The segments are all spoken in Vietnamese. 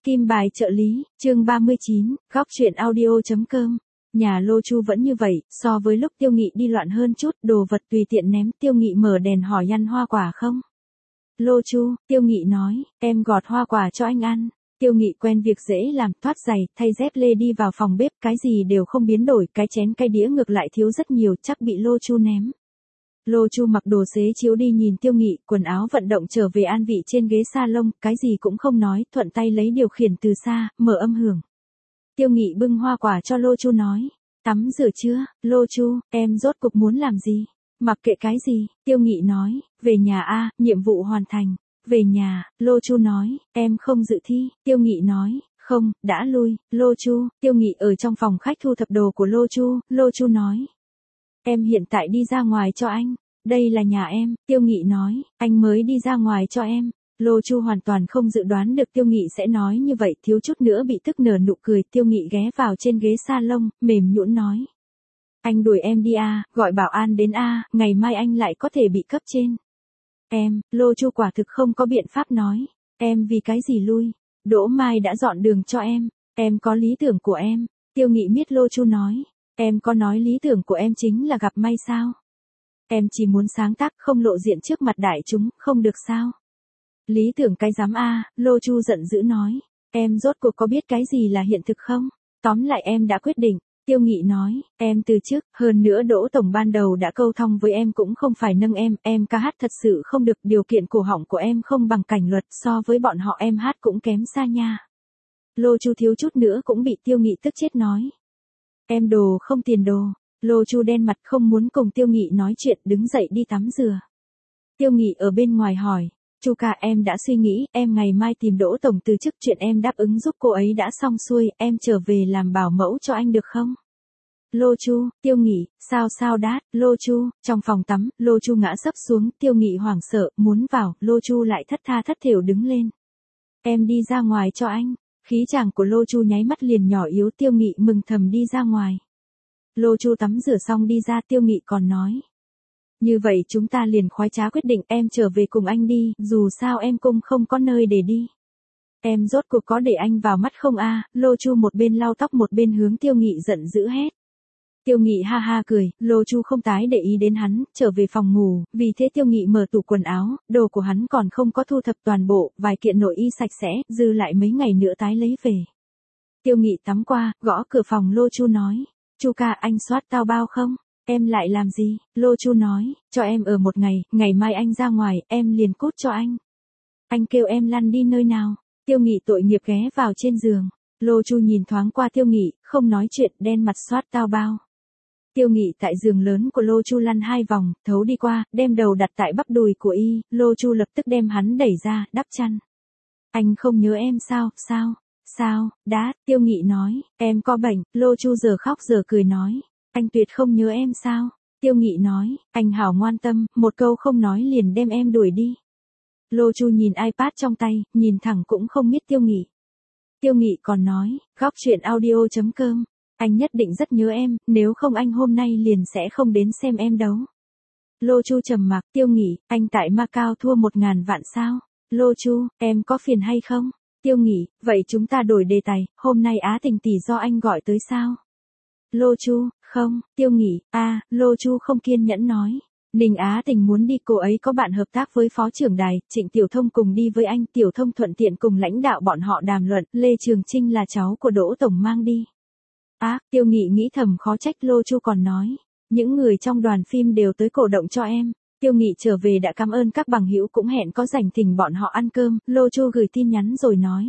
Kim bài trợ lý, chương 39, góc truyện audio.com. Nhà Lô Chu vẫn như vậy, so với lúc Tiêu Nghị đi loạn hơn chút, đồ vật tùy tiện ném. Tiêu Nghị mở đèn hỏi ăn hoa quả không? Lô Chu, Tiêu Nghị nói, em gọt hoa quả cho anh ăn. Tiêu Nghị quen việc dễ làm, thoát giày, thay dép lê đi vào phòng bếp, cái gì đều không biến đổi, cái chén cái đĩa ngược lại thiếu rất nhiều, chắc bị Lô Chu ném. Lô Chu mặc đồ xế chiếu đi nhìn Tiêu Nghị, quần áo vận động trở về an vị trên ghế salon, cái gì cũng không nói, thuận tay lấy điều khiển từ xa, mở âm hưởng. Tiêu Nghị bưng hoa quả cho Lô Chu nói, tắm rửa chưa? Lô Chu, em rốt cục muốn làm gì? Mặc kệ cái gì? Tiêu Nghị nói, về nhà a, nhiệm vụ hoàn thành. Về nhà, Lô Chu nói, em không dự thi. Tiêu Nghị nói, không, đã lui. Lô Chu, Tiêu Nghị ở trong phòng khách thu thập đồ của Lô Chu nói, em hiện tại đi ra ngoài cho anh. Đây là nhà em. Tiêu Nghị nói, anh mới đi ra ngoài cho em. Lô Chu hoàn toàn không dự đoán được Tiêu Nghị sẽ nói như vậy, thiếu chút nữa bị tức nở nụ cười. Tiêu Nghị ghé vào trên ghế salon, mềm nhũn nói, anh đuổi em đi a, gọi bảo an đến a, ngày mai anh lại có thể bị cấp trên. Em, Lô Chu quả thực không có biện pháp nói, em vì cái gì lui? Đỗ Mai đã dọn đường cho em có lý tưởng của em. Tiêu Nghị miết Lô Chu nói, em có nói lý tưởng của em chính là gặp may sao? Em chỉ muốn sáng tác không lộ diện trước mặt đại chúng, không được sao? Lý tưởng cái dám a, Lô Chu giận dữ nói, em rốt cuộc có biết cái gì là hiện thực không? Tóm lại em đã quyết định. Tiêu Nghị nói, em từ trước, hơn nữa Đỗ Tổng ban đầu đã câu thông với em cũng không phải nâng em ca hát thật sự không được, điều kiện cổ họng của em không bằng Cảnh Luật, so với bọn họ em hát cũng kém xa nha. Lô Chu thiếu chút nữa cũng bị Tiêu Nghị tức chết nói, em đồ không tiền đồ. Lô Chu đen mặt không muốn cùng Tiêu Nghị nói chuyện, đứng dậy đi tắm rửa. Tiêu Nghị ở bên ngoài hỏi, Chu ca, em đã suy nghĩ, em ngày mai tìm Đỗ Tổng từ chức, chuyện em đáp ứng giúp cô ấy đã xong xuôi, em trở về làm bảo mẫu cho anh được không? Lô Chu, Tiêu Nghị, sao đát? Lô Chu, trong phòng tắm, Lô Chu ngã sấp xuống, Tiêu Nghị hoảng sợ, muốn vào, Lô Chu lại thất tha thất thểu đứng lên. Em đi ra ngoài cho anh. Khí chàng của Lô Chu nháy mắt liền nhỏ yếu. Tiêu Nghị mừng thầm đi ra ngoài. Lô Chu tắm rửa xong đi ra, Tiêu Nghị còn nói, như vậy chúng ta liền khoái trá quyết định, em trở về cùng anh đi, dù sao em cũng không có nơi để đi. Em rốt cuộc có để anh vào mắt không a? Lô Chu một bên lau tóc một bên hướng Tiêu Nghị giận dữ hét. Tiêu Nghị ha ha cười, Lô Chu không tái để ý đến hắn, trở về phòng ngủ, vì thế Tiêu Nghị mở tủ quần áo, đồ của hắn còn không có thu thập toàn bộ, vài kiện nội y sạch sẽ, dư lại mấy ngày nữa tái lấy về. Tiêu Nghị tắm qua, gõ cửa phòng Lô Chu nói, Chu ca, anh soát tao bao không? Em lại làm gì? Lô Chu nói, cho em ở một ngày, ngày mai anh ra ngoài, em liền cút cho anh. Anh kêu em lăn đi nơi nào? Tiêu Nghị tội nghiệp ghé vào trên giường. Lô Chu nhìn thoáng qua Tiêu Nghị, không nói chuyện, đen mặt soát tao bao. Tiêu Nghị tại giường lớn của Lô Chu lăn 2 vòng, thấu đi qua, đem đầu đặt tại bắp đùi của y, Lô Chu lập tức đem hắn đẩy ra, đắp chăn. Anh không nhớ em sao? Sao? Đã, Tiêu Nghị nói, em có bệnh. Lô Chu giờ khóc giờ cười nói, anh tuyệt không nhớ em sao? Tiêu Nghị nói, anh hảo ngoan tâm, một câu không nói liền đem em đuổi đi. Lô Chu nhìn iPad trong tay, nhìn thẳng cũng không biết Tiêu Nghị. Tiêu Nghị còn nói, góc truyện audio.com, anh nhất định rất nhớ em, nếu không anh hôm nay liền sẽ không đến xem em đấu. Lô Chu trầm mặc. Tiêu Nghị, anh tại Macau thua 1.000 vạn sao? Lô Chu, em có phiền hay không? Tiêu Nghị, vậy chúng ta đổi đề tài, hôm nay Á Tình tỷ do anh gọi tới sao? Lô Chu, không. Tiêu Nghị, Lô Chu không kiên nhẫn nói, Ninh Á Tình muốn đi, cô ấy có bạn hợp tác với Phó trưởng đài, Trịnh Tiểu Thông cùng đi với anh, Tiểu Thông thuận tiện cùng lãnh đạo bọn họ đàm luận, Lê Trường Chinh là cháu của Đỗ Tổng mang đi. Tiêu Nghị nghĩ thầm khó trách. Lô Chu còn nói, những người trong đoàn phim đều tới cổ động cho em. Tiêu Nghị trở về đã cảm ơn các bằng hữu, cũng hẹn có rảnh thỉnh bọn họ ăn cơm. Lô Chu gửi tin nhắn rồi nói,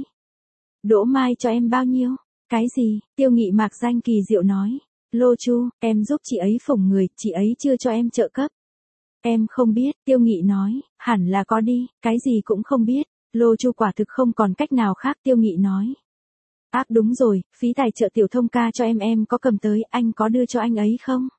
Đỗ Mai cho em bao nhiêu? Cái gì? Tiêu Nghị mạc danh kỳ diệu nói, Lô Chu, em giúp chị ấy phủng người, chị ấy chưa cho em trợ cấp. Em không biết. Tiêu Nghị nói, hẳn là có đi, cái gì cũng không biết. Lô Chu quả thực không còn cách nào khác. Tiêu Nghị nói, đúng rồi, phí tài trợ Tiểu Thông ca cho em có cầm tới, anh có đưa cho anh ấy không?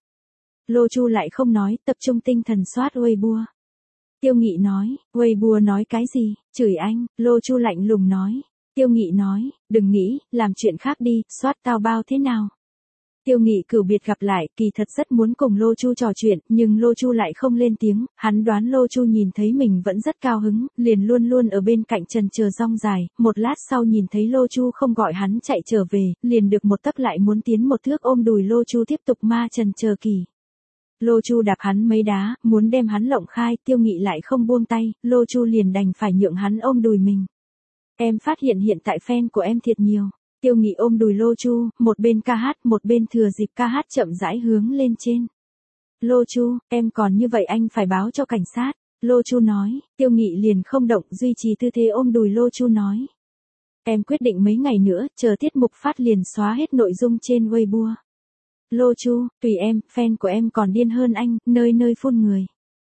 Lô Chu lại không nói, tập trung tinh thần soát Weibo. Tiêu Nghị nói, Weibo nói cái gì? Chửi anh. Lô Chu lạnh lùng nói. Tiêu Nghị nói, đừng nghĩ, làm chuyện khác đi, soát tao bao thế nào? Tiêu Nghị cửu biệt gặp lại, kỳ thật rất muốn cùng Lô Chu trò chuyện, nhưng Lô Chu lại không lên tiếng, hắn đoán Lô Chu nhìn thấy mình vẫn rất cao hứng, liền luôn luôn ở bên cạnh trần chờ rong dài, một lát sau nhìn thấy Lô Chu không gọi hắn chạy trở về, liền được một tấc lại muốn tiến một thước ôm đùi Lô Chu tiếp tục ma trần chờ kỳ. Lô Chu đạp hắn mấy đá, muốn đem hắn lộng khai, Tiêu Nghị lại không buông tay, Lô Chu liền đành phải nhượng hắn ôm đùi mình. Em phát hiện tại fan của em thiệt nhiều. Tiêu Nghị ôm đùi Lô Chu, một bên ca hát, một bên thừa dịp ca hát chậm rãi hướng lên trên. Lô Chu, em còn như vậy anh phải báo cho cảnh sát. Lô Chu nói, Tiêu Nghị liền không động, duy trì tư thế ôm đùi Lô Chu nói. Em quyết định mấy ngày nữa, chờ tiết mục phát liền xóa hết nội dung trên Weibo. Lô Chu, tùy em, fan của em còn điên hơn anh, nơi nơi phun người.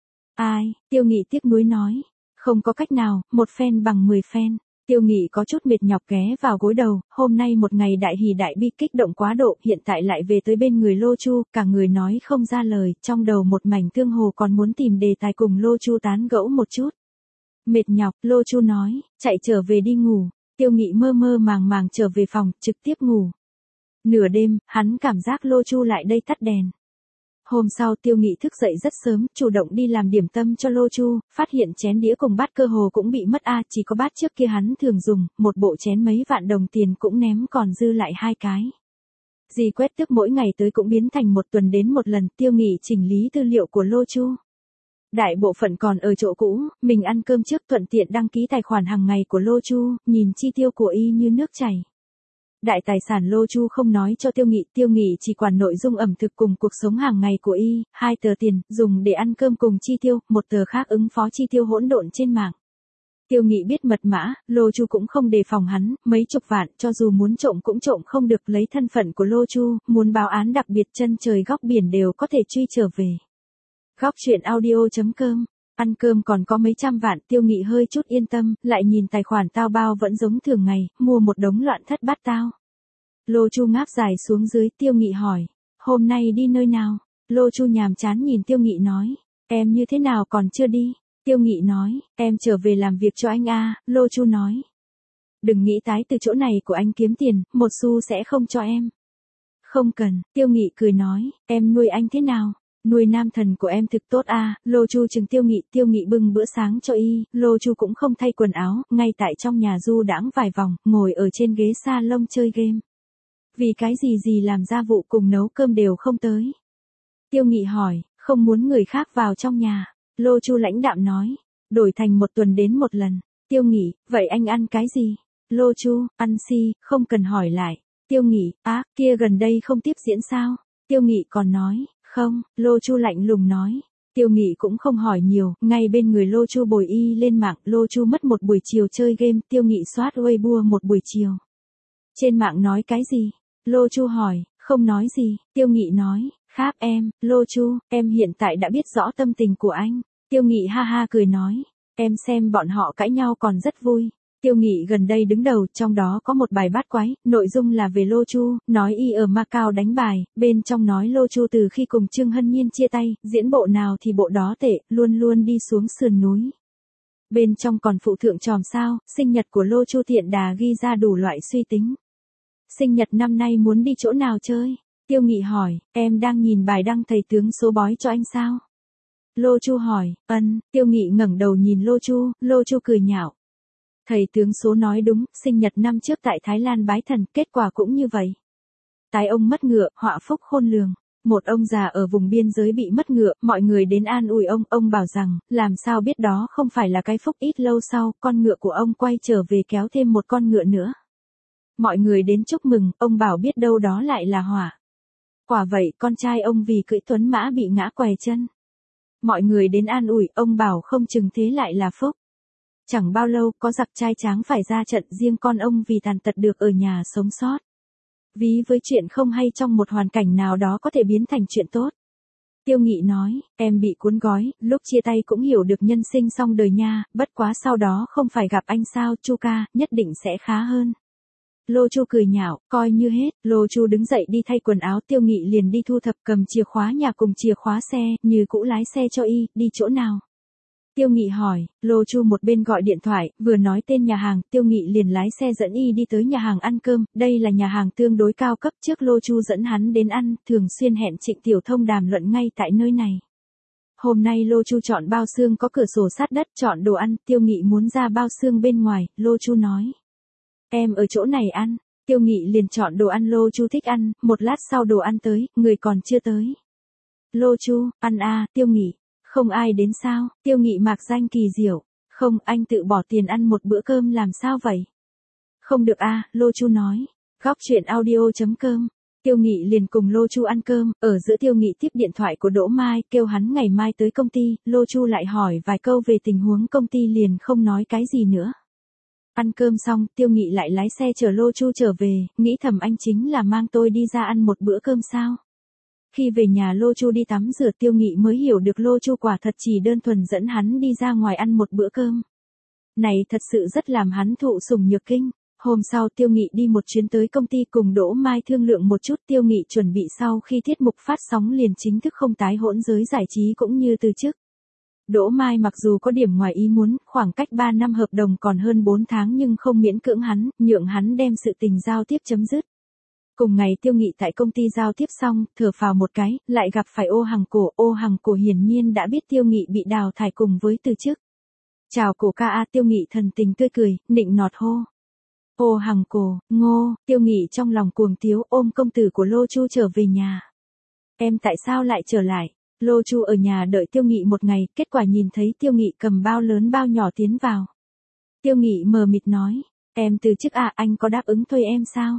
Ai, Tiêu Nghị tiếc nuối nói. Không có cách nào, một fan bằng 10 fan. Tiêu Nghị có chút mệt nhọc ghé vào gối đầu, hôm nay một ngày đại hỉ đại bi kích động quá độ, hiện tại lại về tới bên người Lô Chu, cả người nói không ra lời, trong đầu một mảnh tương hồ còn muốn tìm đề tài cùng Lô Chu tán gẫu một chút. Mệt nhọc, Lô Chu nói, chạy trở về đi ngủ. Tiêu Nghị mơ mơ màng màng trở về phòng, trực tiếp ngủ. Nửa đêm, hắn cảm giác Lô Chu lại đây tắt đèn. Hôm sau Tiêu Nghị thức dậy rất sớm, chủ động đi làm điểm tâm cho Lô Chu, phát hiện chén đĩa cùng bát cơ hồ cũng bị mất chỉ có bát trước kia hắn thường dùng, một bộ chén mấy vạn đồng tiền cũng ném còn dư lại 2 cái. Dì quét tước mỗi ngày tới cũng biến thành một tuần đến một lần, Tiêu Nghị chỉnh lý tư liệu của Lô Chu. Đại bộ phận còn ở chỗ cũ, mình ăn cơm trước thuận tiện đăng ký tài khoản hàng ngày của Lô Chu, nhìn chi tiêu của y như nước chảy. Đại tài sản Lô Chu không nói cho Tiêu Nghị chỉ quản nội dung ẩm thực cùng cuộc sống hàng ngày của y, 2 tờ tiền, dùng để ăn cơm cùng chi tiêu, 1 tờ khác ứng phó chi tiêu hỗn độn trên mạng. Tiêu Nghị biết mật mã, Lô Chu cũng không đề phòng hắn, mấy chục vạn, cho dù muốn trộm cũng trộm không được, lấy thân phận của Lô Chu, muốn báo án đặc biệt chân trời góc biển đều có thể truy trở về. Góc truyện audio.com. Ăn cơm còn có mấy trăm vạn, Tiêu Nghị hơi chút yên tâm, lại nhìn tài khoản tao bao vẫn giống thường ngày, mua một đống loạn thất bát tao. Lô Chu ngáp dài xuống dưới, Tiêu Nghị hỏi, hôm nay đi nơi nào? Lô Chu nhàm chán nhìn Tiêu Nghị nói, em như thế nào còn chưa đi? Tiêu Nghị nói, em trở về làm việc cho anh Lô Chu nói. Đừng nghĩ tái từ chỗ này của anh kiếm tiền, một xu sẽ không cho em. Không cần, Tiêu Nghị cười nói, em nuôi anh thế nào? Nuôi nam thần của em thực tốt Lô Chu chừng Tiêu Nghị bưng bữa sáng cho y, Lô Chu cũng không thay quần áo, ngay tại trong nhà du đãng vài vòng, ngồi ở trên ghế salon chơi game. Vì cái gì làm gia vụ cùng nấu cơm đều không tới. Tiêu Nghị hỏi, không muốn người khác vào trong nhà. Lô Chu lãnh đạm nói, đổi thành 1 tuần đến 1 lần. Tiêu Nghị, vậy anh ăn cái gì? Lô Chu, ăn không cần hỏi lại. Tiêu Nghị, kia gần đây không tiếp diễn sao? Tiêu Nghị còn nói, không, Lô Chu lạnh lùng nói. Tiêu Nghị cũng không hỏi nhiều, ngay bên người Lô Chu bồi y lên mạng, Lô Chu mất một buổi chiều chơi game, Tiêu Nghị soát Weibo một buổi chiều. Trên mạng nói cái gì? Lô Chu hỏi, không nói gì, Tiêu Nghị nói, khác em, Lô Chu, em hiện tại đã biết rõ tâm tình của anh. Tiêu Nghị ha ha cười nói, em xem bọn họ cãi nhau còn rất vui. Tiêu Nghị gần đây đứng đầu, trong đó có một bài bát quái, nội dung là về Lô Chu, nói y ở Macau đánh bài, bên trong nói Lô Chu từ khi cùng Trương Hân Nhiên chia tay, diễn bộ nào thì bộ đó tệ, luôn luôn đi xuống sườn núi. Bên trong còn phụ thượng tròm sao, sinh nhật của Lô Chu thiện đà ghi ra đủ loại suy tính. Sinh nhật năm nay muốn đi chỗ nào chơi? Tiêu Nghị hỏi, em đang nhìn bài đăng thầy tướng số bói cho anh sao? Lô Chu hỏi, Tiêu Nghị ngẩng đầu nhìn Lô Chu cười nhạo. Thầy tướng số nói đúng, sinh nhật năm trước tại Thái Lan bái thần, kết quả cũng như vậy. Tái ông mất ngựa, họa phúc khôn lường. Một ông già ở vùng biên giới bị mất ngựa, mọi người đến an ủi ông bảo rằng, làm sao biết đó không phải là cái phúc. Ít lâu sau, con ngựa của ông quay trở về kéo thêm một con ngựa nữa. Mọi người đến chúc mừng, ông bảo biết đâu đó lại là họa. Quả vậy, con trai ông vì cưỡi tuấn mã bị ngã què chân. Mọi người đến an ủi, ông bảo không chừng thế lại là phúc. Chẳng bao lâu, có giặc trai tráng phải ra trận, riêng con ông vì tàn tật được ở nhà sống sót. Ví với chuyện không hay trong một hoàn cảnh nào đó có thể biến thành chuyện tốt. Tiêu Nghị nói, em bị cuốn gói, lúc chia tay cũng hiểu được nhân sinh xong đời nha, bất quá sau đó không phải gặp anh sao, Chu ca, nhất định sẽ khá hơn. Lô Chu cười nhạo, coi như hết, Lô Chu đứng dậy đi thay quần áo, Tiêu Nghị liền đi thu thập, cầm chìa khóa nhà cùng chìa khóa xe, như cũ lái xe cho y, đi chỗ nào. Tiêu Nghị hỏi, Lô Chu một bên gọi điện thoại, vừa nói tên nhà hàng, Tiêu Nghị liền lái xe dẫn y đi tới nhà hàng ăn cơm, đây là nhà hàng tương đối cao cấp, trước Lô Chu dẫn hắn đến ăn, thường xuyên hẹn Trịnh Tiểu Thông đàm luận ngay tại nơi này. Hôm nay Lô Chu chọn bao xương có cửa sổ sát đất, chọn đồ ăn, Tiêu Nghị muốn ra bao xương bên ngoài, Lô Chu nói. Em ở chỗ này ăn, Tiêu Nghị liền chọn đồ ăn Lô Chu thích ăn, một lát sau đồ ăn tới, người còn chưa tới. Lô Chu, ăn à, Tiêu Nghị. Không ai đến sao, Tiêu Nghị mạc danh kỳ diệu. Không, anh tự bỏ tiền ăn một bữa cơm làm sao vậy? Không được à, Lô Chu nói. Góc chuyện audio.com. Tiêu Nghị liền cùng Lô Chu ăn cơm, ở giữa Tiêu Nghị tiếp điện thoại của Đỗ Mai, kêu hắn ngày mai tới công ty, Lô Chu lại hỏi vài câu về tình huống công ty liền không nói cái gì nữa. Ăn cơm xong, Tiêu Nghị lại lái xe chở Lô Chu trở về, nghĩ thầm anh chính là mang tôi đi ra ăn một bữa cơm sao? Khi về nhà Lô Chu đi tắm rửa, Tiêu Nghị mới hiểu được Lô Chu quả thật chỉ đơn thuần dẫn hắn đi ra ngoài ăn một bữa cơm. Này thật sự rất làm hắn thụ sủng nhược kinh. Hôm sau Tiêu Nghị đi một chuyến tới công ty cùng Đỗ Mai thương lượng một chút, Tiêu Nghị chuẩn bị sau khi tiết mục phát sóng liền chính thức không tái hỗn giới giải trí cũng như từ trước. Đỗ Mai mặc dù có điểm ngoài ý muốn, khoảng cách 3 năm hợp đồng còn hơn 4 tháng nhưng không miễn cưỡng hắn, nhượng hắn đem sự tình giao tiếp chấm dứt. Cùng ngày Tiêu Nghị tại công ty giao tiếp xong, thở phào một cái, lại gặp phải Ô Hằng Cổ hiển nhiên đã biết Tiêu Nghị bị đào thải cùng với từ chức. Chào Cổ ca a, Tiêu Nghị thần tình tươi cười, nịnh nọt hô. Ô Hằng Cổ, Ngô, Tiêu Nghị trong lòng cuồng tiếu, ôm công tử của Lô Chu trở về nhà. Em tại sao lại trở lại? Lô Chu ở nhà đợi Tiêu Nghị một ngày, kết quả nhìn thấy Tiêu Nghị cầm bao lớn bao nhỏ tiến vào. Tiêu Nghị mờ mịt nói, em từ chức à, anh có đáp ứng thuê em sao?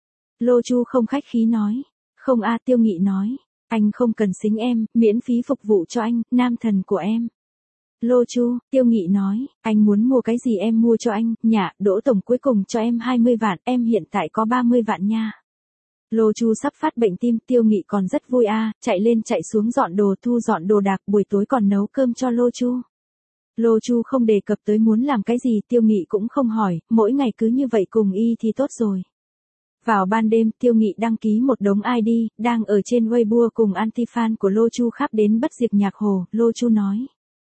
Lô Chu không khách khí nói, không a, Tiêu Nghị nói, anh không cần xính em, miễn phí phục vụ cho anh, nam thần của em. Lô Chu, Tiêu Nghị nói, anh muốn mua cái gì em mua cho anh, nhà, Đỗ tổng cuối cùng cho em 20 vạn, em hiện tại có 30 vạn nha. Lô Chu sắp phát bệnh tim, Tiêu Nghị còn rất vui a, chạy lên chạy xuống dọn đồ, thu dọn đồ đạc, buổi tối còn nấu cơm cho Lô Chu. Lô Chu không đề cập tới muốn làm cái gì, Tiêu Nghị cũng không hỏi, mỗi ngày cứ như vậy cùng y thì tốt rồi. Vào ban đêm, Tiêu Nghị đăng ký một đống ID, đang ở trên Weibo cùng anti-fan của Lô Chu khắp đến bất diệt nhạc hồ, Lô Chu nói.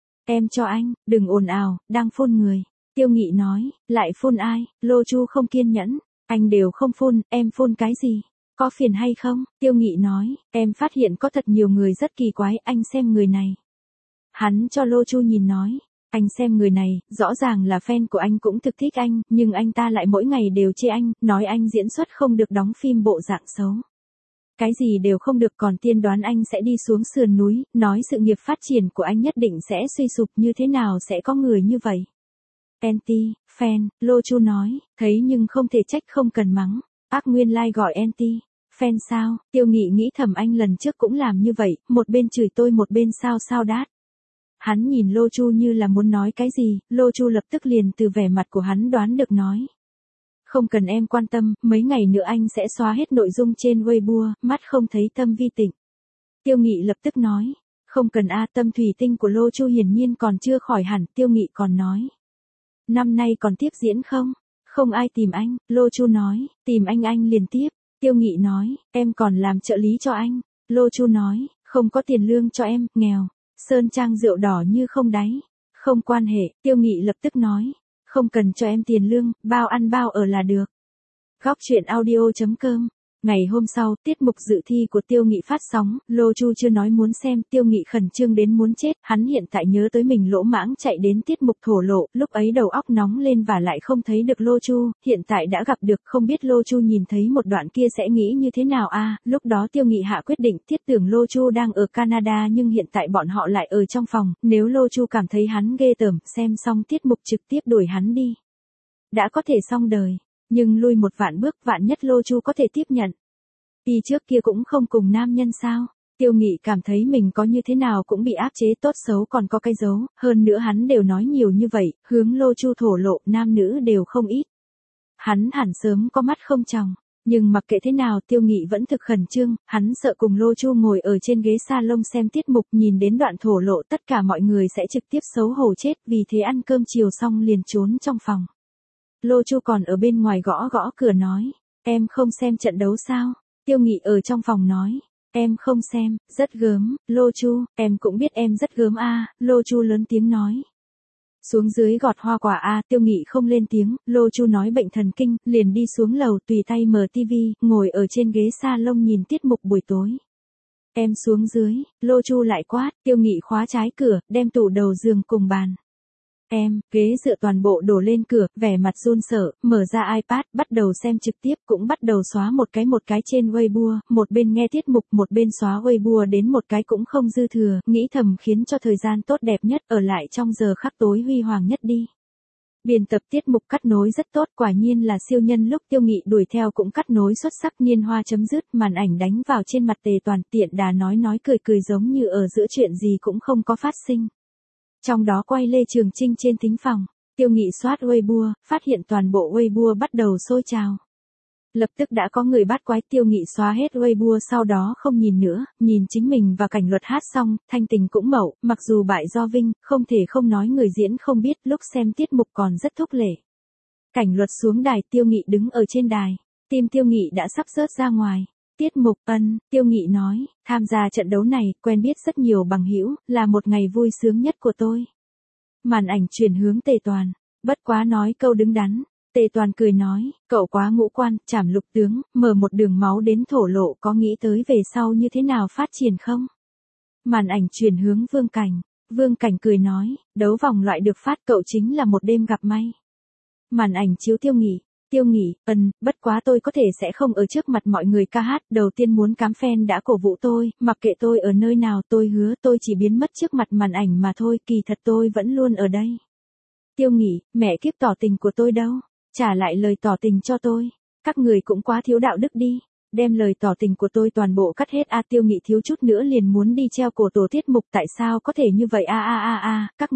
Em cho anh, đừng ồn ào, đang phun người. Tiêu Nghị nói, lại phun ai? Lô Chu không kiên nhẫn, anh đều không phun, em phun cái gì? Có phiền hay không? Tiêu Nghị nói, em phát hiện có thật nhiều người rất kỳ quái, anh xem người này. Hắn cho Lô Chu nhìn nói. Anh xem người này, rõ ràng là fan của anh cũng thực thích anh, nhưng anh ta lại mỗi ngày đều chê anh, nói anh diễn xuất không được, đóng phim bộ dạng xấu. Cái gì đều không được, còn tiên đoán anh sẽ đi xuống sườn núi, nói sự nghiệp phát triển của anh nhất định sẽ suy sụp, như thế nào sẽ có người như vậy. Anti, fan, Lô Chu nói, thấy nhưng không thể trách, không cần mắng, ác nguyên lai gọi anti. Fan sao? Tiêu Nghị nghĩ thầm anh lần trước cũng làm như vậy, một bên chửi tôi một bên sao đát. Hắn nhìn Lô Chu như là muốn nói cái gì, Lô Chu lập tức liền từ vẻ mặt của hắn đoán được nói. Không cần em quan tâm, mấy ngày nữa anh sẽ xóa hết nội dung trên Weibo, mắt không thấy tâm vi tịnh. Tiêu Nghị lập tức nói, không cần a, tâm thủy tinh của Lô Chu hiển nhiên còn chưa khỏi hẳn, Tiêu Nghị còn nói. Năm nay còn tiếp diễn không? Không ai tìm anh, Lô Chu nói, tìm anh liền tiếp. Tiêu Nghị nói, em còn làm trợ lý cho anh. Lô Chu nói, không có tiền lương cho em, nghèo. Sơn trang rượu đỏ như không đáy. Không quan hệ, Tiêu Nghị lập tức nói. Không cần cho em tiền lương, bao ăn bao ở là được. Góc chuyện audio.com. Ngày hôm sau, tiết mục dự thi của Tiêu Nghị phát sóng, Lô Chu chưa nói muốn xem, Tiêu Nghị khẩn trương đến muốn chết, hắn hiện tại nhớ tới mình lỗ mãng chạy đến tiết mục thổ lộ, lúc ấy đầu óc nóng lên và lại không thấy được Lô Chu, hiện tại đã gặp được, không biết Lô Chu nhìn thấy một đoạn kia sẽ nghĩ như thế nào a. Lúc đó Tiêu Nghị hạ quyết định, thiết tưởng Lô Chu đang ở Canada nhưng hiện tại bọn họ lại ở trong phòng, nếu Lô Chu cảm thấy hắn ghê tởm, xem xong tiết mục trực tiếp đuổi hắn đi. Đã có thể xong đời. Nhưng lui một vạn bước, vạn nhất Lô Chu có thể tiếp nhận. Y trước kia cũng không cùng nam nhân sao? Tiêu Nghị cảm thấy mình có như thế nào cũng bị áp chế, tốt xấu còn có cái dấu, hơn nữa hắn đều nói nhiều như vậy, hướng Lô Chu thổ lộ, nam nữ đều không ít. Hắn hẳn sớm có mắt không tròng, nhưng mặc kệ thế nào Tiêu Nghị vẫn thực khẩn trương, hắn sợ cùng Lô Chu ngồi ở trên ghế salon xem tiết mục, nhìn đến đoạn thổ lộ tất cả mọi người sẽ trực tiếp xấu hổ chết, vì thế ăn cơm chiều xong liền trốn trong phòng. Lô Chu còn ở bên ngoài gõ gõ cửa nói, em không xem trận đấu sao? Tiêu Nghị ở trong phòng nói, Em không xem, rất gớm, Lô Chu, em cũng biết em rất gớm a, Lô Chu lớn tiếng nói. Xuống dưới gọt hoa quả a, Tiêu Nghị không lên tiếng, Lô Chu nói bệnh thần kinh, liền đi xuống lầu tùy tay mở tivi, ngồi ở trên ghế salon nhìn tiết mục buổi tối. Em xuống dưới, Lô Chu lại quát, Tiêu Nghị khóa trái cửa, đem tủ đầu giường cùng bàn. Em, ghế dựa toàn bộ đổ lên cửa, vẻ mặt run sợ, mở ra iPad, bắt đầu xem trực tiếp, cũng bắt đầu xóa một cái trên Weibo, một bên nghe tiết mục, một bên xóa Weibo đến một cái cũng không dư thừa, nghĩ thầm khiến cho thời gian tốt đẹp nhất ở lại trong giờ khắc tối huy hoàng nhất đi. Biên tập tiết mục cắt nối rất tốt, quả nhiên là siêu nhân, lúc Tiêu Nghị đuổi theo cũng cắt nối xuất sắc, niên hoa chấm dứt, màn ảnh đánh vào trên mặt Tề Toàn, tiện đà nói cười giống như ở giữa chuyện gì cũng không có phát sinh. Trong đó quay Lê Trường Chinh trên thính phòng, Tiêu Nghị soát Weibo, phát hiện toàn bộ Weibo bắt đầu sôi trào. Lập tức đã có người bắt quái, Tiêu Nghị xóa hết Weibo sau đó không nhìn nữa, nhìn chính mình và Cảnh Luật hát xong, thanh tình cũng mẩu, mặc dù bại do Vinh, không thể không nói người diễn không biết, lúc xem tiết mục còn rất thúc lệ. Cảnh Luật xuống đài, Tiêu Nghị đứng ở trên đài, tim Tiêu Nghị đã sắp rớt ra ngoài. Tiết mục, Tiêu Nghị nói, tham gia trận đấu này, quen biết rất nhiều bằng hữu, là một ngày vui sướng nhất của tôi. Màn ảnh chuyển hướng Tề Toàn, bất quá nói câu đứng đắn. Tề Toàn cười nói, cậu quá ngũ quan, trảm lục tướng, mở một đường máu đến thổ lộ, có nghĩ tới về sau như thế nào phát triển không? Màn ảnh chuyển hướng Vương Cảnh. Vương Cảnh cười nói, đấu vòng loại được phát, cậu chính là một đêm gặp may. Màn ảnh chiếu Tiêu Nghị. Tiêu Nghị, bất quá tôi có thể sẽ không ở trước mặt mọi người ca hát, đầu tiên muốn cám fan đã cổ vũ tôi, mặc kệ tôi ở nơi nào, tôi hứa tôi chỉ biến mất trước mặt màn ảnh mà thôi, kỳ thật tôi vẫn luôn ở đây. Tiêu Nghị, mẹ kiếp tỏ tình của tôi đâu? Trả lại lời tỏ tình cho tôi. Các người cũng quá thiếu đạo đức đi. Đem lời tỏ tình của tôi toàn bộ cắt hết a. Tiêu Nghị thiếu chút nữa liền muốn đi treo cổ tổ tiết mục, tại sao có thể như vậy a, các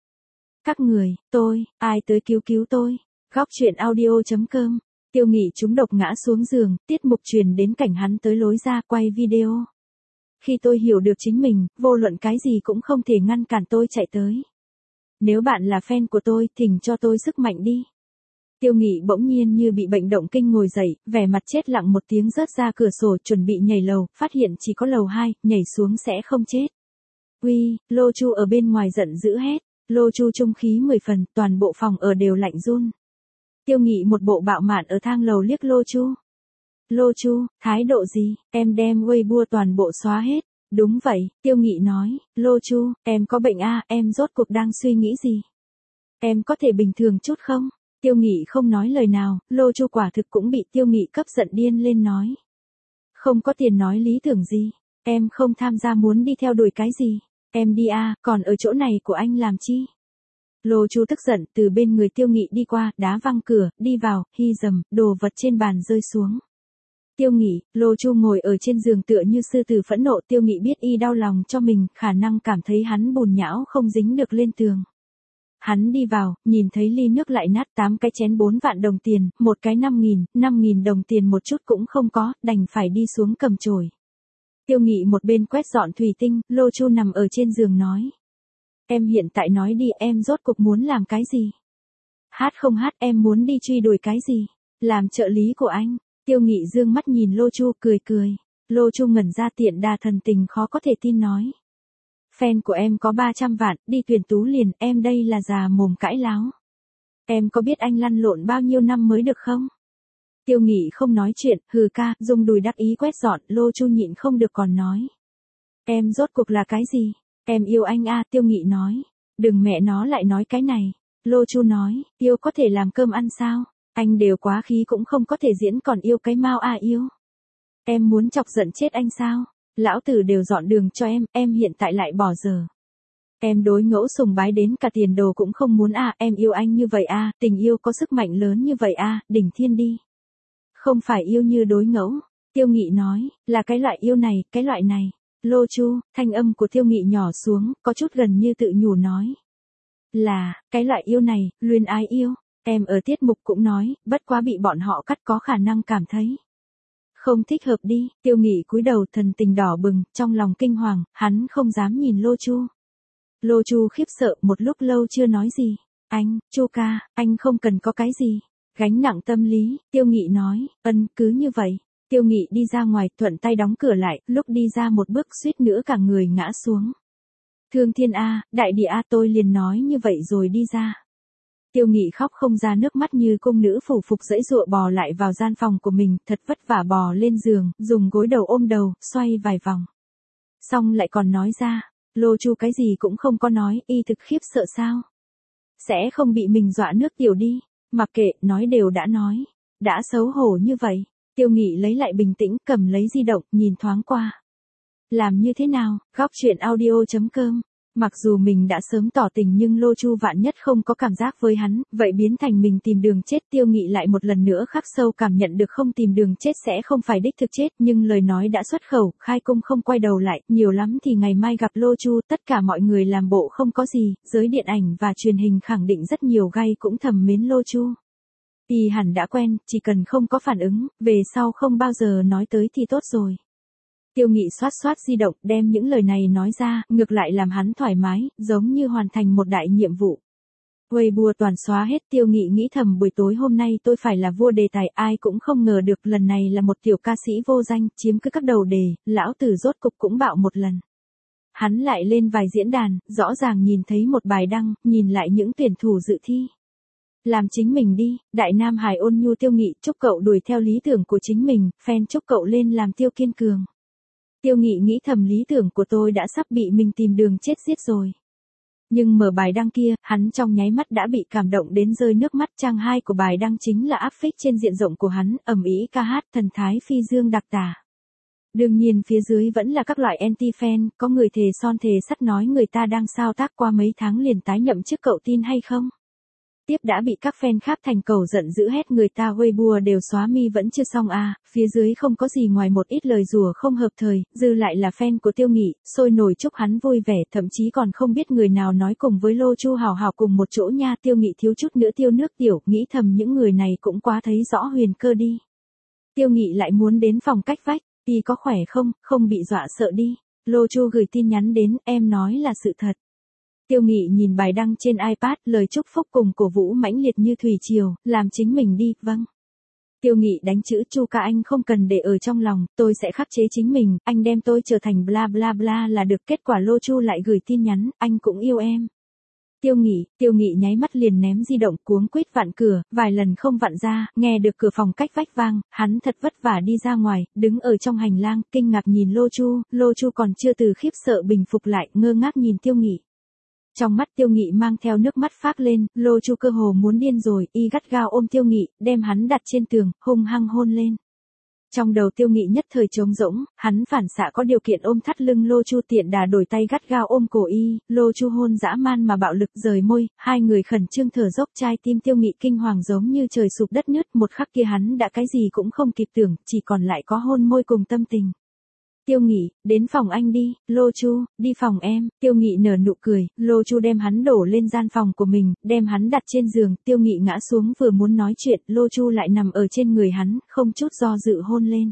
người, tôi, ai tới cứu tôi. Góc truyện audio.com. Tiêu Nghị trúng độc ngã xuống giường, tiết mục truyền đến cảnh hắn tới lối ra quay video. Khi tôi hiểu được chính mình, vô luận cái gì cũng không thể ngăn cản tôi chạy tới. Nếu bạn là fan của tôi, thỉnh cho tôi sức mạnh đi. Tiêu Nghị bỗng nhiên như bị bệnh động kinh ngồi dậy, vẻ mặt chết lặng một tiếng rớt ra cửa sổ, chuẩn bị nhảy lầu, phát hiện chỉ có lầu 2, nhảy xuống sẽ không chết. Uy, Lô Chu ở bên ngoài giận dữ hét. Lô Chu trung khí 10 phần, toàn bộ phòng ở đều lạnh run. Tiêu Nghị một bộ bạo mạn ở thang lầu liếc Lô Chu. Lô Chu, thái độ gì, em đem Weibo toàn bộ xóa hết. Đúng vậy, Tiêu Nghị nói, Lô Chu, em có bệnh a, em rốt cuộc đang suy nghĩ gì? Em có thể bình thường chút không? Tiêu Nghị không nói lời nào, Lô Chu quả thực cũng bị Tiêu Nghị cấp giận điên lên nói. Không có tiền nói lý tưởng gì, em không tham gia muốn đi theo đuổi cái gì, em đi a, còn ở chỗ này của anh làm chi? Lô Chu tức giận, từ bên người Tiêu Nghị đi qua, đá văng cửa, đi vào, hi dầm, đồ vật trên bàn rơi xuống. Tiêu Nghị, Lô Chu ngồi ở trên giường tựa như sư tử phẫn nộ, Tiêu Nghị biết y đau lòng cho mình, khả năng cảm thấy hắn bùn nhão không dính được lên tường. Hắn đi vào, nhìn thấy ly nước lại nát, 8 cái chén 4 vạn đồng tiền, một cái 5.000 đồng tiền một chút cũng không có, đành phải đi xuống cầm chổi. Tiêu Nghị một bên quét dọn thủy tinh, Lô Chu nằm ở trên giường nói. Em hiện tại nói đi, em rốt cuộc muốn làm cái gì? Hát không hát, em muốn đi truy đuổi cái gì? Làm trợ lý của anh. Tiêu Nghị dương mắt nhìn Lô Chu cười. Lô Chu ngẩn ra, tiện đà thần tình khó có thể tin nói. Fan của em có 300 vạn, đi tuyển tú liền, em đây là già mồm cãi láo. Em có biết anh lăn lộn bao nhiêu năm mới được không? Tiêu Nghị không nói chuyện, hừ ca, dùng đùi đắc ý quét dọn, Lô Chu nhịn không được còn nói. Em rốt cuộc là cái gì? Em yêu anh a, Tiêu Nghị nói. Đừng mẹ nó lại nói cái này. Lô Chu nói, yêu có thể làm cơm ăn sao? Anh đều quá khí cũng không có thể diễn còn yêu cái mau a yêu. Em muốn chọc giận chết anh sao? Lão tử đều dọn đường cho em hiện tại lại bỏ giờ. Em đối ngẫu sùng bái đến cả tiền đồ cũng không muốn a, em yêu anh như vậy a, tình yêu có sức mạnh lớn như vậy a, đỉnh thiên đi. Không phải yêu như đối ngẫu. Tiêu Nghị nói, là cái loại yêu này, cái loại này. Lô Chu, thanh âm của Tiêu Nghị nhỏ xuống, có chút gần như tự nhủ nói. Là, cái loại yêu này, luyến ái yêu. Em ở tiết mục cũng nói, bất quá bị bọn họ cắt có khả năng cảm thấy. Không thích hợp đi, Tiêu Nghị cúi đầu thần tình đỏ bừng, trong lòng kinh hoàng, hắn không dám nhìn Lô Chu. Lô Chu khiếp sợ một lúc lâu chưa nói gì. Anh, Chu ca, anh không cần có cái gì. Gánh nặng tâm lý, Tiêu Nghị nói, cứ như vậy. Tiêu Nghị đi ra ngoài, thuận tay đóng cửa lại, lúc đi ra một bước suýt nữa cả người ngã xuống. Thương thiên a, đại địa a, tôi liền nói như vậy rồi đi ra. Tiêu Nghị khóc không ra nước mắt như cung nữ phủ phục giãy giụa bò lại vào gian phòng của mình, thật vất vả bò lên giường, dùng gối đầu ôm đầu, xoay vài vòng. Xong lại còn nói ra, Lô Chu cái gì cũng không có nói, y thực khiếp sợ sao? Sẽ không bị mình dọa nước tiểu đi, mặc kệ, nói đều đã nói, đã xấu hổ như vậy. Tiêu Nghị lấy lại bình tĩnh, cầm lấy di động, nhìn thoáng qua. Làm như thế nào? Góc chuyện audio.com. Mặc dù mình đã sớm tỏ tình nhưng Lô Chu vạn nhất không có cảm giác với hắn, vậy biến thành mình tìm đường chết. Tiêu Nghị lại một lần nữa khắc sâu cảm nhận được không tìm đường chết sẽ không phải đích thực chết, nhưng lời nói đã xuất khẩu, khai cung không quay đầu lại, nhiều lắm thì ngày mai gặp Lô Chu, tất cả mọi người làm bộ không có gì, giới điện ảnh và truyền hình khẳng định rất nhiều gay cũng thầm mến Lô Chu. Y hẳn đã quen, chỉ cần không có phản ứng, về sau không bao giờ nói tới thì tốt rồi. Tiêu Nghị xoát xoát di động, đem những lời này nói ra, ngược lại làm hắn thoải mái, giống như hoàn thành một đại nhiệm vụ. Weibo toàn xóa hết. Tiêu Nghị nghĩ thầm buổi tối hôm nay tôi phải là vua đề tài, ai cũng không ngờ được lần này là một tiểu ca sĩ vô danh, chiếm cứ các đầu đề, lão tử rốt cục cũng bạo một lần. Hắn lại lên vài diễn đàn, rõ ràng nhìn thấy một bài đăng, nhìn lại những tuyển thủ dự thi. Làm chính mình đi, đại nam hài ôn nhu. Tiêu Nghị, chúc cậu đuổi theo lý tưởng của chính mình, fan chúc cậu lên làm Tiêu kiên cường. Tiêu Nghị nghĩ thầm lý tưởng của tôi đã sắp bị mình tìm đường chết giết rồi. Nhưng mở bài đăng kia, hắn trong nháy mắt đã bị cảm động đến rơi nước mắt. Trang 2 của bài đăng chính là áp phích trên diện rộng của hắn, ầm ĩ ca hát, thần thái phi dương đặc tả. Đương nhiên phía dưới vẫn là các loại anti-fan, có người thề son thề sắt nói người ta đang sao tác qua mấy tháng liền tái nhậm chức, cậu tin hay không? Tiếp đã bị các fan khác thành cầu giận dữ hét người ta Weibo đều xóa mi vẫn chưa xong à, phía dưới không có gì ngoài một ít lời rủa không hợp thời, dư lại là fan của Tiêu Nghị, sôi nổi chúc hắn vui vẻ, thậm chí còn không biết người nào nói cùng với Lô Chu hào hào cùng một chỗ nha. Tiêu Nghị thiếu chút nữa tiêu nước tiểu, nghĩ thầm những người này cũng quá thấy rõ huyền cơ đi. Tiêu Nghị lại muốn đến phòng cách vách, y có khỏe không, không bị dọa sợ đi. Lô Chu gửi tin nhắn đến, em nói là sự thật. Tiêu Nghị nhìn bài đăng trên iPad, lời chúc phúc cùng cổ vũ mãnh liệt như thủy triều, làm chính mình đi, vâng. Tiêu Nghị đánh chữ Chu ca anh không cần để ở trong lòng, tôi sẽ khắc chế chính mình, anh đem tôi trở thành bla bla bla là được. Kết quả Lô Chu lại gửi tin nhắn, anh cũng yêu em. Tiêu Nghị nháy mắt liền ném di động, cuống quýt vặn cửa, vài lần không vặn ra, nghe được cửa phòng cách vách vang, hắn thật vất vả đi ra ngoài, đứng ở trong hành lang, kinh ngạc nhìn Lô Chu còn chưa từ khiếp sợ bình phục lại, ngơ ngác nhìn Tiêu Nghị. Trong mắt Tiêu Nghị mang theo nước mắt phác lên, Lô Chu cơ hồ muốn điên rồi, y gắt gao ôm Tiêu Nghị, đem hắn đặt trên tường, hung hăng hôn lên. Trong đầu Tiêu Nghị nhất thời trống rỗng, hắn phản xạ có điều kiện ôm thắt lưng Lô Chu, tiện đà đổi tay gắt gao ôm cổ y. Lô Chu hôn dã man mà bạo lực, rời môi, hai người khẩn trương thở dốc. Trái tim Tiêu Nghị kinh hoàng giống như trời sụp đất nứt, một khắc kia hắn đã cái gì cũng không kịp tưởng, chỉ còn lại có hôn môi cùng tâm tình. Tiêu Nghị, đến phòng anh đi. Lô Chu, đi phòng em. Tiêu Nghị nở nụ cười, Lô Chu đem hắn đổ lên gian phòng của mình, đem hắn đặt trên giường. Tiêu Nghị ngã xuống vừa muốn nói chuyện, Lô Chu lại nằm ở trên người hắn, không chút do dự hôn lên.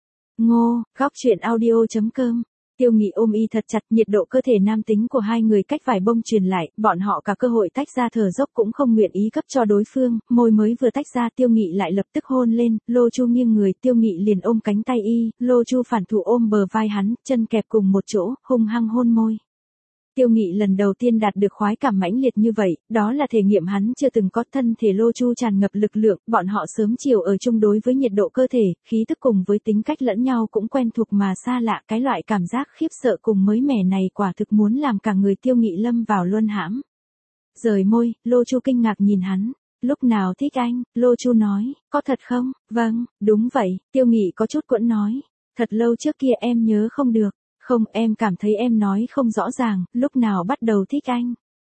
Ngô, góc chuyện audio.com. Tiêu Nghị ôm y thật chặt, nhiệt độ cơ thể nam tính của hai người cách vài bông truyền lại, bọn họ cả cơ hội tách ra thở dốc cũng không nguyện ý cấp cho đối phương, môi mới vừa tách ra Tiêu Nghị lại lập tức hôn lên. Lô Chu nghiêng người, Tiêu Nghị liền ôm cánh tay y, Lô Chu phản thủ ôm bờ vai hắn, chân kẹp cùng một chỗ, hung hăng hôn môi. Tiêu Nghị lần đầu tiên đạt được khoái cảm mãnh liệt như vậy, đó là thể nghiệm hắn chưa từng có. Thân thể Lô Chu tràn ngập lực lượng, bọn họ sớm chiều ở chung, đối với nhiệt độ cơ thể, khí tức cùng với tính cách lẫn nhau cũng quen thuộc mà xa lạ, cái loại cảm giác khiếp sợ cùng mới mẻ này quả thực muốn làm cả người Tiêu Nghị lâm vào luân hãm. Rời môi, Lô Chu kinh ngạc nhìn hắn. Lúc nào thích anh? Lô Chu nói, có thật không? Vâng, đúng vậy. Tiêu Nghị có chút quẫn nói, thật lâu trước kia em nhớ không được. Không, em cảm thấy em nói không rõ ràng, lúc nào bắt đầu thích anh?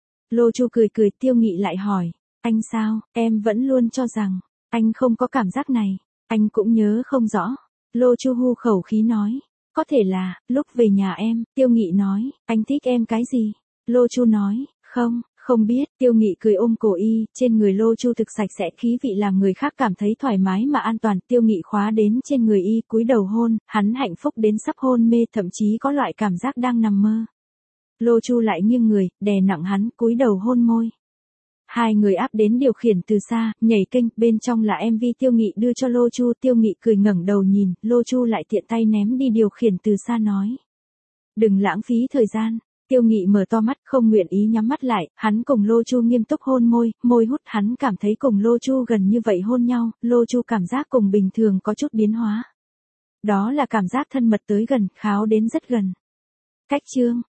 Lô Chu cười cười. Tiêu Nghị lại hỏi, anh sao, em vẫn luôn cho rằng, anh không có cảm giác này, anh cũng nhớ không rõ. Lô Chu hu khẩu khí nói, có thể là, lúc về nhà em. Tiêu Nghị nói, anh thích em cái gì? Lô Chu nói, không biết. Tiêu Nghị cười ôm cổ y, trên người Lô Chu thực sạch sẽ, khí vị làm người khác cảm thấy thoải mái mà an toàn. Tiêu Nghị khóa đến trên người y, cúi đầu hôn, hắn hạnh phúc đến sắp hôn mê, thậm chí có loại cảm giác đang nằm mơ. Lô Chu lại nghiêng người, đè nặng hắn, cúi đầu hôn môi. Hai người áp đến điều khiển từ xa, nhảy kênh, bên trong là MV Tiêu Nghị đưa cho Lô Chu, Tiêu Nghị cười ngẩng đầu nhìn, Lô Chu lại tiện tay ném đi điều khiển từ xa nói. Đừng lãng phí thời gian. Tiêu Nghị mở to mắt không nguyện ý nhắm mắt lại, hắn cùng Lô Chu nghiêm túc hôn môi, môi hút hắn cảm thấy cùng Lô Chu gần như vậy hôn nhau, Lô Chu cảm giác cùng bình thường có chút biến hóa. Đó là cảm giác thân mật tới gần, kháo đến rất gần. Cách chương.